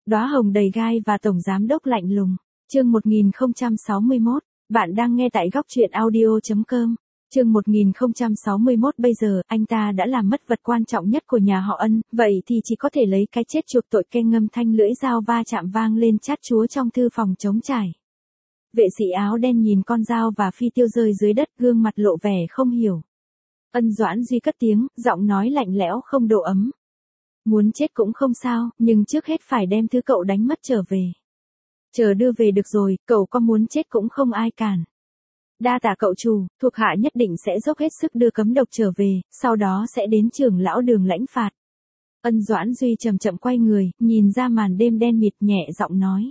Đóa hồng đầy gai và tổng giám đốc lạnh lùng. Chương 1061, bạn đang nghe tại góc truyện audio.com. Chương 1061 bây giờ, anh ta đã làm mất vật quan trọng nhất của nhà họ Ân, vậy thì chỉ có thể lấy cái chết chuộc tội. Ke ngâm thanh lưỡi dao va chạm vang lên chát chúa trong thư phòng trống trải. Vệ sĩ áo đen nhìn con dao và phi tiêu rơi dưới đất, gương mặt lộ vẻ không hiểu. Ân Doãn Duy cất tiếng, giọng nói lạnh lẽo không độ ấm. Muốn chết cũng không sao, nhưng trước hết phải đem thứ cậu đánh mất trở về. Chờ đưa về được rồi, cậu có muốn chết cũng không ai cản. Đa tạ cậu chủ, thuộc hạ nhất định sẽ dốc hết sức đưa cấm độc trở về, sau đó sẽ đến trưởng lão Đường lãnh phạt. Ân Doãn Duy chậm chậm quay người, nhìn ra màn đêm đen mịt, nhẹ giọng nói.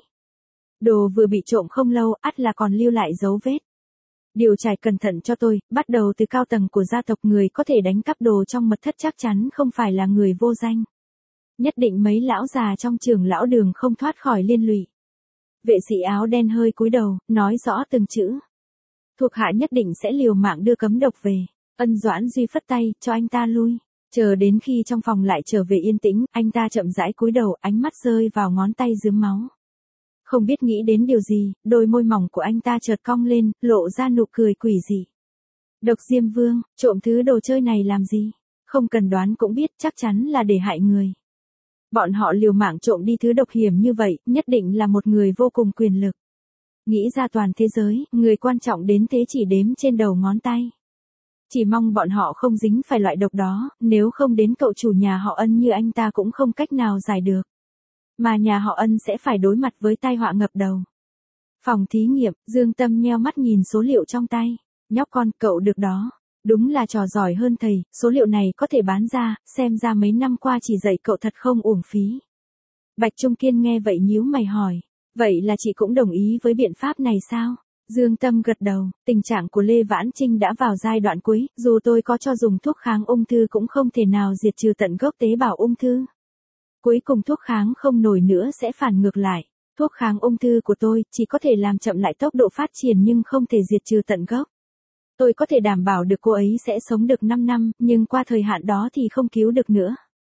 Đồ vừa bị trộm không lâu, ắt là còn lưu lại dấu vết. Điều trải cẩn thận cho tôi, bắt đầu từ cao tầng của gia tộc, người có thể đánh cắp đồ trong mật thất chắc chắn không phải là người vô danh. Nhất định mấy lão già trong trưởng lão Đường không thoát khỏi liên lụy. Vệ sĩ áo đen hơi cúi đầu, nói rõ từng chữ. Thuộc hạ nhất định sẽ liều mạng đưa cấm độc về. Ân Doãn Duy phất tay, cho anh ta lui. Chờ đến khi trong phòng lại trở về yên tĩnh, anh ta chậm rãi cúi đầu, ánh mắt rơi vào ngón tay rướm máu. Không biết nghĩ đến điều gì, đôi môi mỏng của anh ta chợt cong lên, lộ ra nụ cười quỷ dị. Độc Diêm Vương, trộm thứ đồ chơi này làm gì? Không cần đoán cũng biết, chắc chắn là để hại người. Bọn họ liều mạng trộm đi thứ độc hiểm như vậy, nhất định là một người vô cùng quyền lực. Nghĩ ra toàn thế giới, người quan trọng đến thế chỉ đếm trên đầu ngón tay. Chỉ mong bọn họ không dính phải loại độc đó, nếu không đến cậu chủ nhà họ Ân như anh ta cũng không cách nào giải được. Mà nhà họ Ân sẽ phải đối mặt với tai họa ngập đầu. Phòng thí nghiệm, Dương Tâm nheo mắt nhìn số liệu trong tay. Nhóc con, cậu được đó. Đúng là trò giỏi hơn thầy, số liệu này có thể bán ra, xem ra mấy năm qua chỉ dạy cậu thật không uổng phí. Bạch Trung Kiên nghe vậy nhíu mày hỏi. Vậy là chị cũng đồng ý với biện pháp này sao? Dương Tâm gật đầu, tình trạng của Lê Vãn Trinh đã vào giai đoạn cuối, dù tôi có cho dùng thuốc kháng ung thư cũng không thể nào diệt trừ tận gốc tế bào ung thư. Cuối cùng thuốc kháng không nổi nữa sẽ phản ngược lại. Thuốc kháng ung thư của tôi chỉ có thể làm chậm lại tốc độ phát triển nhưng không thể diệt trừ tận gốc. Tôi có thể đảm bảo được cô ấy sẽ sống được 5 năm, nhưng qua thời hạn đó thì không cứu được nữa.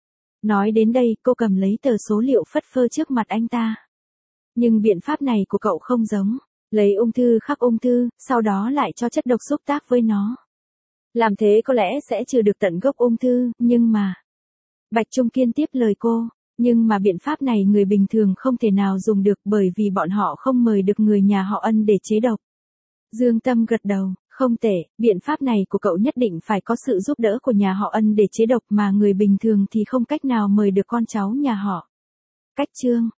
Nói đến đây, cô cầm lấy tờ số liệu phất phơ trước mặt anh ta. Nhưng biện pháp này của cậu không giống. Lấy ung thư khắc ung thư, sau đó lại cho chất độc xúc tác với nó. Làm thế có lẽ sẽ trừ được tận gốc ung thư, nhưng mà... Bạch Trung Kiên tiếp lời cô. Nhưng mà biện pháp này người bình thường không thể nào dùng được bởi vì bọn họ không mời được người nhà họ Ân để chế độc. Dương Tâm gật đầu, không tệ, biện pháp này của cậu nhất định phải có sự giúp đỡ của nhà họ Ân để chế độc mà người bình thường thì không cách nào mời được con cháu nhà họ. Cách chương